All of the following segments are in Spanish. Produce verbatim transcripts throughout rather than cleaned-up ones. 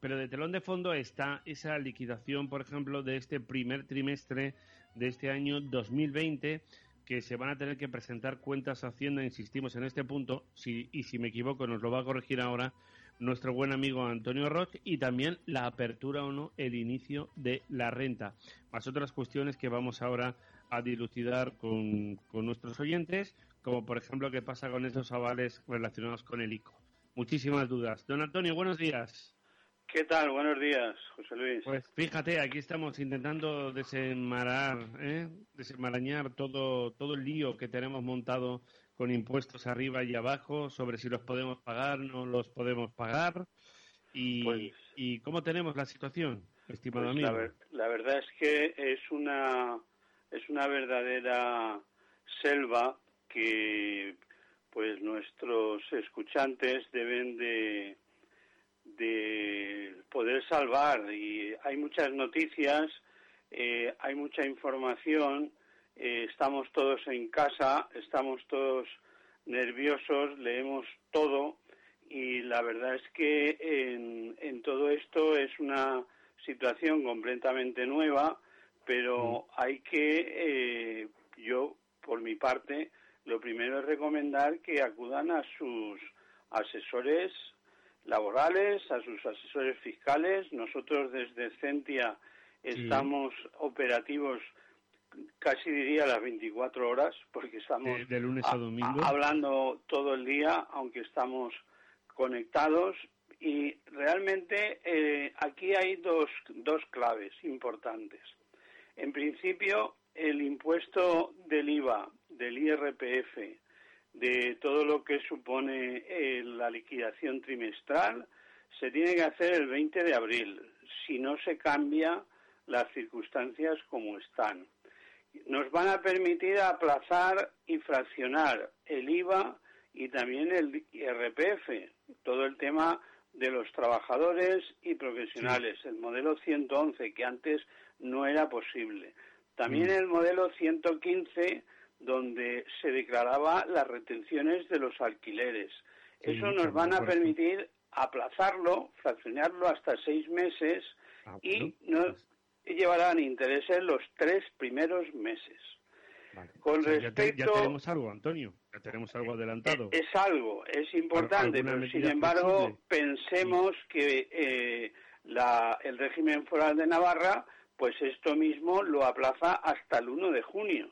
pero de telón de fondo está esa liquidación, por ejemplo, de este primer trimestre de este año dos mil veinte, que se van a tener que presentar cuentas a Hacienda, insistimos en este punto, si, y si me equivoco nos lo va a corregir ahora nuestro buen amigo Antonio Roch, y también la apertura o no, el inicio de la renta, más otras cuestiones que vamos ahora a dilucidar con, con nuestros oyentes, como por ejemplo qué pasa con esos avales relacionados con el I C O. Muchísimas dudas. Don Antonio, buenos días. ¿Qué tal? Buenos días, José Luis. Pues fíjate, aquí estamos intentando desenmarar, ¿eh? desenmarañar todo, todo el lío que tenemos montado con impuestos arriba y abajo, sobre si los podemos pagar, no los podemos pagar, y, pues, y cómo tenemos la situación, estimado pues amigo. La, ver, la verdad es que es una, es una verdadera selva que pues nuestros escuchantes deben de de poder salvar, y hay muchas noticias, eh, hay mucha información, eh, estamos todos en casa, estamos todos nerviosos, leemos todo, y la verdad es que en, en todo esto es una situación completamente nueva, pero hay que, eh, yo por mi parte, lo primero es recomendar que acudan a sus asesores laborales, a sus asesores fiscales. Nosotros desde Centia estamos sí. operativos, casi diría las veinticuatro horas, porque estamos de, de lunes a domingo a, hablando todo el día, aunque estamos conectados. Y realmente eh, aquí hay dos, dos claves importantes. En principio, el impuesto del I V A, del I R P F, de todo lo que supone eh, la liquidación trimestral, se tiene que hacer el veinte de abril, si no se cambia las circunstancias como están. Nos van a permitir aplazar y fraccionar el I V A y también el I R P F, todo el tema de los trabajadores y profesionales, sí. El modelo ciento once, que antes no era posible. También mm. el modelo ciento quince, donde se declaraba las retenciones de los alquileres. Sí, Eso nos van a permitir aplazarlo, fraccionarlo hasta seis meses ah, y bueno, nos pues... llevarán intereses los tres primeros meses. Vale. Con o sea, respecto... Ya, te, ya tenemos algo, Antonio, ya tenemos algo adelantado. Es, es algo, es importante, pero sin embargo flexible? pensemos sí. que eh, la, el régimen foral de Navarra, pues esto mismo lo aplaza hasta el uno de junio.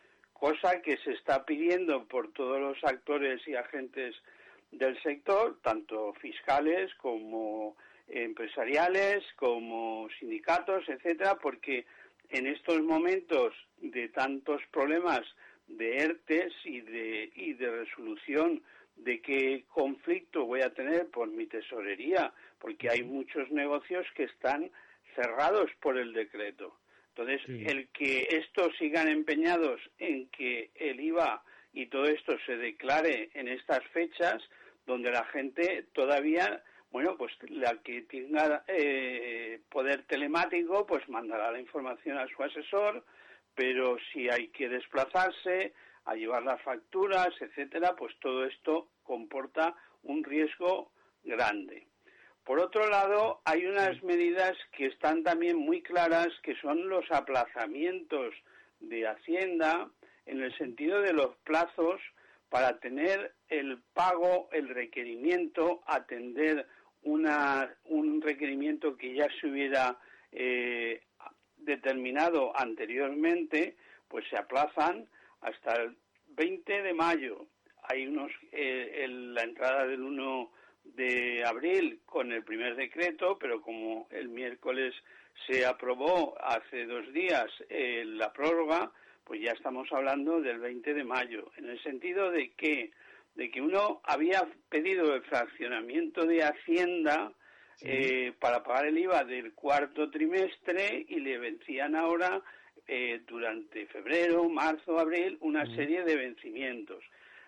Cosa que se está pidiendo por todos los actores y agentes del sector, tanto fiscales como empresariales, como sindicatos, etcétera, porque en estos momentos de tantos problemas de E R T E S y de, y de resolución de qué conflicto voy a tener por mi tesorería, porque hay muchos negocios que están cerrados por el decreto. Entonces, sí. el que estos sigan empeñados en que el I V A y todo esto se declare en estas fechas, donde la gente todavía, bueno, pues la que tenga eh, poder telemático, pues mandará la información a su asesor, pero si hay que desplazarse, a llevar las facturas, etcétera, pues todo esto comporta un riesgo grande. Por otro lado, hay unas medidas que están también muy claras, que son los aplazamientos de Hacienda, en el sentido de los plazos para tener el pago, el requerimiento, atender una, un requerimiento que ya se hubiera eh, determinado anteriormente, pues se aplazan hasta el veinte de mayo. Hay unos, eh, el, la entrada del uno de abril con el primer decreto, pero como el miércoles se aprobó hace dos días eh, la prórroga, pues ya estamos hablando del veinte de mayo, en el sentido de que de que uno había pedido el fraccionamiento de Hacienda sí. eh, para pagar el I V A del cuarto trimestre y le vencían ahora eh, durante febrero, marzo, abril una sí. serie de vencimientos.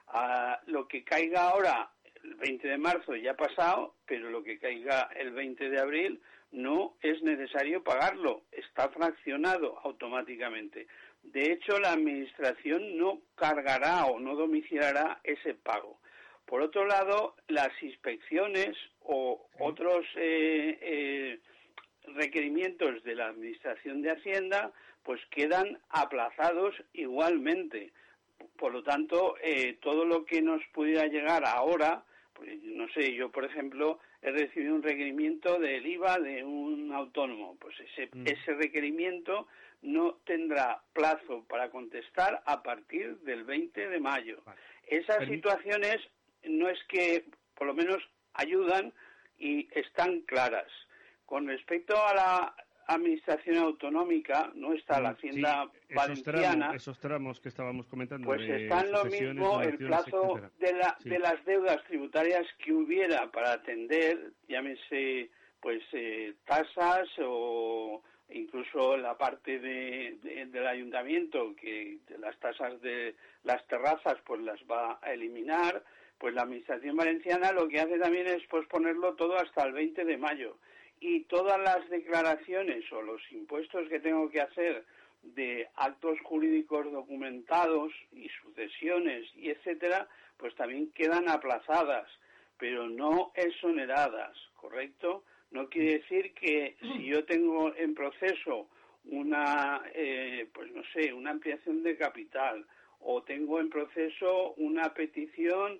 A lo que caiga ahora el veinte de marzo ya ha pasado, pero lo que caiga el veinte de abril no es necesario pagarlo, está fraccionado automáticamente. De hecho, la Administración no cargará o no domiciliará ese pago. Por otro lado, las inspecciones o otros eh, requerimientos de la Administración de Hacienda pues quedan aplazados igualmente. Por lo tanto, eh, todo lo que nos pudiera llegar ahora, pues, no sé, yo por ejemplo he recibido un requerimiento del I V A de un autónomo, pues ese, mm. ese requerimiento no tendrá plazo para contestar a partir del veinte de mayo. Vale. Esas Permí- situaciones no es que, por lo menos, ayudan y están claras. Con respecto a la Administración autonómica, no está la Hacienda sí, valenciana. Esos tramos, esos tramos que estábamos comentando. Pues está en lo mismo el plazo de, la, sí. de las deudas tributarias que hubiera para atender, llámese, pues, eh, tasas o incluso la parte de, de, del ayuntamiento, que de las tasas de las terrazas, pues las va a eliminar. Pues la Administración valenciana lo que hace también es posponerlo todo hasta el veinte de mayo. Y todas las declaraciones o los impuestos que tengo que hacer de actos jurídicos documentados y sucesiones y etcétera, pues también quedan aplazadas, pero no exoneradas, ¿correcto? No quiere decir que si yo tengo en proceso una, eh, pues no sé, una ampliación de capital o tengo en proceso una petición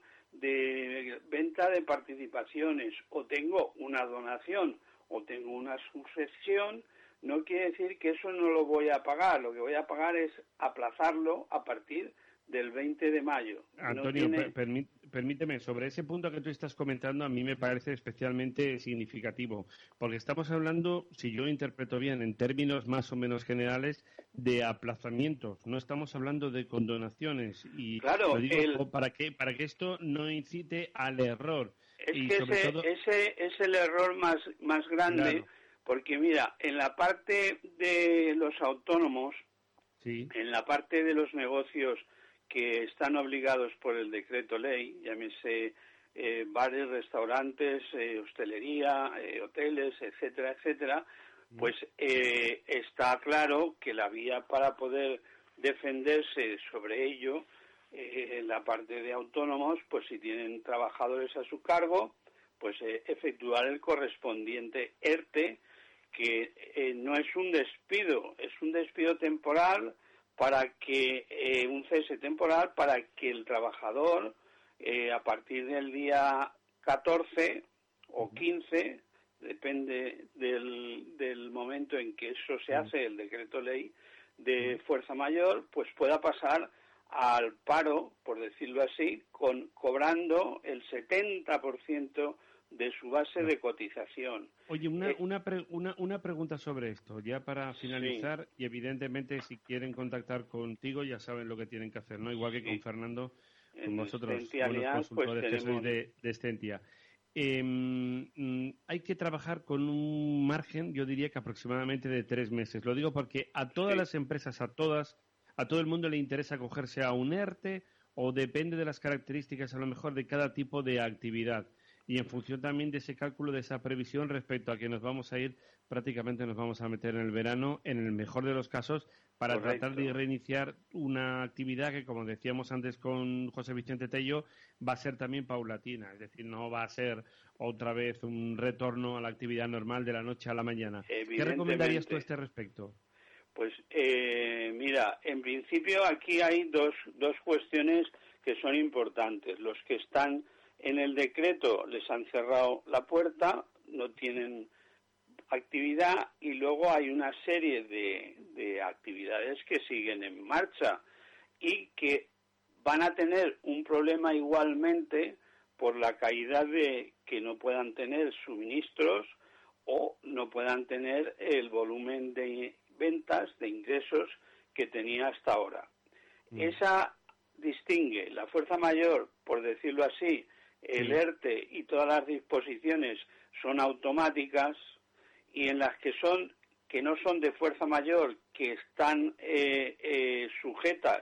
de venta de participaciones o tengo una donación o tengo una sucesión, no quiere decir que eso no lo voy a pagar. Lo que voy a pagar es aplazarlo a partir del veinte de mayo. Antonio, no tiene... permí- permíteme, sobre ese punto que tú estás comentando, a mí me parece especialmente significativo, porque estamos hablando, si yo lo interpreto bien, en términos más o menos generales, de aplazamientos. No estamos hablando de condonaciones. Y claro, lo digo el... para que para que esto no incite al error. Es y que sobre ese, todo... ese es el error más, más grande, claro. Porque mira, en la parte de los autónomos, sí. en la parte de los negocios que están obligados por el decreto ley, llámese eh, bares, restaurantes, eh, hostelería, eh, hoteles, etcétera, etcétera, mm. pues eh, está claro que la vía para poder defenderse sobre ello, eh, en la parte de autónomos, pues si tienen trabajadores a su cargo, pues eh, efectuar el correspondiente ERTE, que eh, no es un despido, es un despido temporal para que, eh, un cese temporal para que el trabajador, eh, a partir del día catorce o quince, depende del, del momento en que eso se hace, el decreto ley de fuerza mayor, pues pueda pasar al paro, por decirlo así, con cobrando el setenta por ciento de su base de cotización. Oye, una, eh, una, pre, una, una pregunta sobre esto, ya para finalizar, sí. Y evidentemente si quieren contactar contigo ya saben lo que tienen que hacer, ¿no? Igual que sí. con Fernando, con en vosotros, buenos consultores pues, tenemos... que sois de, de Extentia. Eh, mm, hay que trabajar con un margen, yo diría que aproximadamente de tres meses. Lo digo porque a todas sí. las empresas, a todas, a todo el mundo le interesa acogerse a un ERTE o depende de las características a lo mejor de cada tipo de actividad. Y en función también de ese cálculo, de esa previsión respecto a que nos vamos a ir, prácticamente nos vamos a meter en el verano, en el mejor de los casos, para Correcto. tratar de reiniciar una actividad que, como decíamos antes con José Vicente Tello, va a ser también paulatina. Es decir, no va a ser otra vez un retorno a la actividad normal de la noche a la mañana. ¿Qué recomendarías tú a este respecto? Pues eh, mira, en principio aquí hay dos, dos cuestiones que son importantes. Los que están en el decreto les han cerrado la puerta, no tienen actividad y luego hay una serie de, de actividades que siguen en marcha y que van a tener un problema igualmente por la caída de que no puedan tener suministros o no puedan tener el volumen de ventas, de ingresos que tenía hasta ahora. Mm. Esa distingue la fuerza mayor, por decirlo así, el ERTE y todas las disposiciones son automáticas y en las que son que no son de fuerza mayor, que están eh, eh, sujetas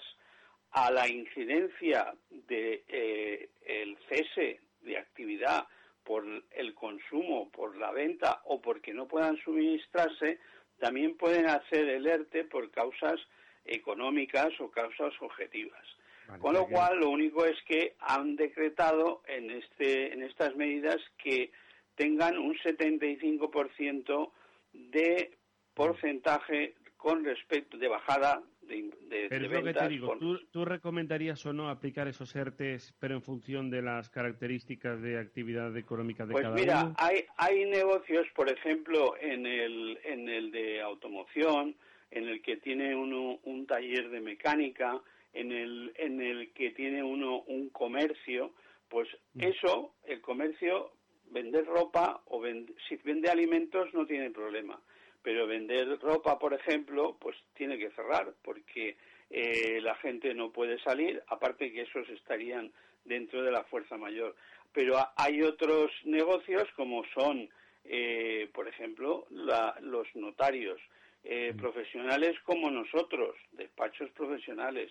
a la incidencia de eh, el cese de actividad por el consumo, por la venta o porque no puedan suministrarse, también pueden hacer el ERTE por causas económicas o causas objetivas. Vale, Con lo cual, lo único es que han decretado en este en estas medidas que tengan un setenta y cinco por ciento de porcentaje con respecto de bajada de, de, pero de es lo ventas. que te digo, Con... ¿tú, ¿tú recomendarías o no aplicar esos ERTES, pero en función de las características de actividad económica de pues cada mira, uno? Pues mira, hay, hay negocios, por ejemplo, en el, en el de automoción, en el que tiene uno un taller de mecánica, en el, en el que tiene uno un comercio, pues mm. eso, el comercio, vender ropa o vend, si vende alimentos no tiene problema. Pero vender ropa, por ejemplo, pues tiene que cerrar porque eh, la gente no puede salir, aparte que esos estarían dentro de la fuerza mayor. Pero hay otros negocios como son, eh, por ejemplo, la, los notarios, eh, mm. profesionales como nosotros, despachos profesionales,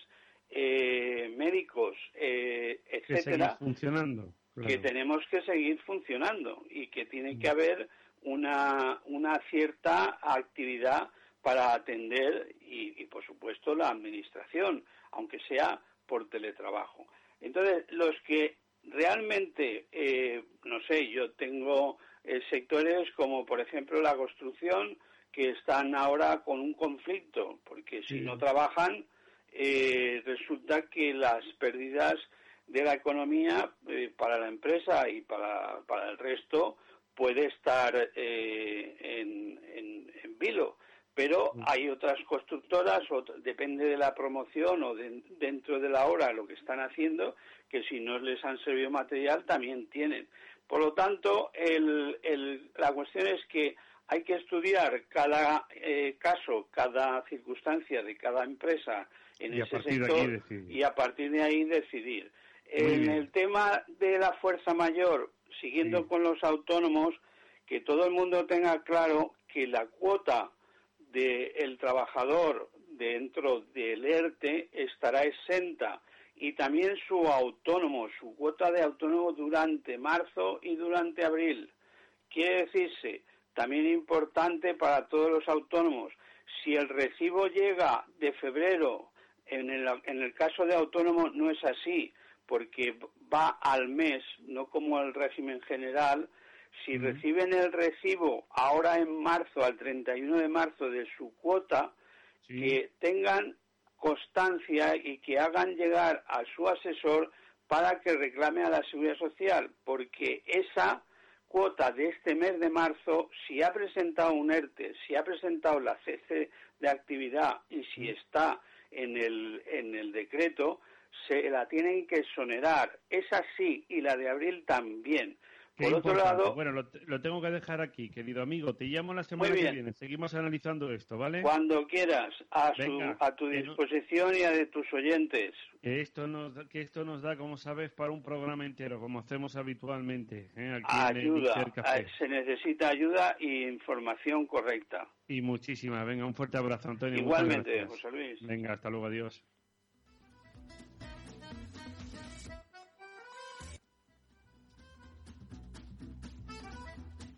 eh, médicos, eh, etcétera, que funcionando, claro. que tenemos que seguir funcionando y que tiene mm. que haber Una, una cierta actividad para atender y, y, por supuesto, la administración, aunque sea por teletrabajo. Entonces, los que realmente, eh, no sé, yo tengo eh, sectores como, por ejemplo, la construcción, que están ahora con un conflicto, porque si sí. no trabajan, eh, resulta que las pérdidas de la economía eh, para la empresa y para, para el resto puede estar eh, en, en, en vilo, pero hay otras constructoras, o depende de la promoción o de, dentro de la hora lo que están haciendo, que si no les han servido material también tienen. Por lo tanto, el, el, la cuestión es que hay que estudiar cada eh, caso, cada circunstancia de cada empresa en y ese sector y a partir de ahí decidir. Muy en bien. El tema de la fuerza mayor, siguiendo sí. con los autónomos, que todo el mundo tenga claro que la cuota del trabajador dentro del ERTE estará exenta y también su autónomo, su cuota de autónomo durante marzo y durante abril. Quiere decirse, también importante para todos los autónomos, si el recibo llega de febrero, en el, en el caso de autónomo no es así, porque va al mes, no como el régimen general. Si uh-huh. reciben el recibo ahora en marzo, al treinta y uno de marzo de su cuota, sí. que tengan constancia y que hagan llegar a su asesor para que reclame a la Seguridad Social, porque esa cuota de este mes de marzo, si ha presentado un ERTE, si ha presentado la cese de actividad y si uh-huh. está en el, en el decreto, se la tienen que exonerar. Esa sí, y la de abril también. Qué Por otro importante. lado... Bueno, lo, lo tengo que dejar aquí, querido amigo. Te llamo la semana que viene. Seguimos analizando esto, ¿vale? Cuando quieras, a, Venga, su, a tu disposición no... y a de tus oyentes. Que esto, nos, que esto nos da, como sabes, para un programa entero, como hacemos habitualmente. ¿eh? Aquí ayuda. En el Café. Se necesita ayuda e información correcta. Y muchísima. Venga, un fuerte abrazo, Antonio. Igualmente, José Luis. Venga, hasta luego, adiós.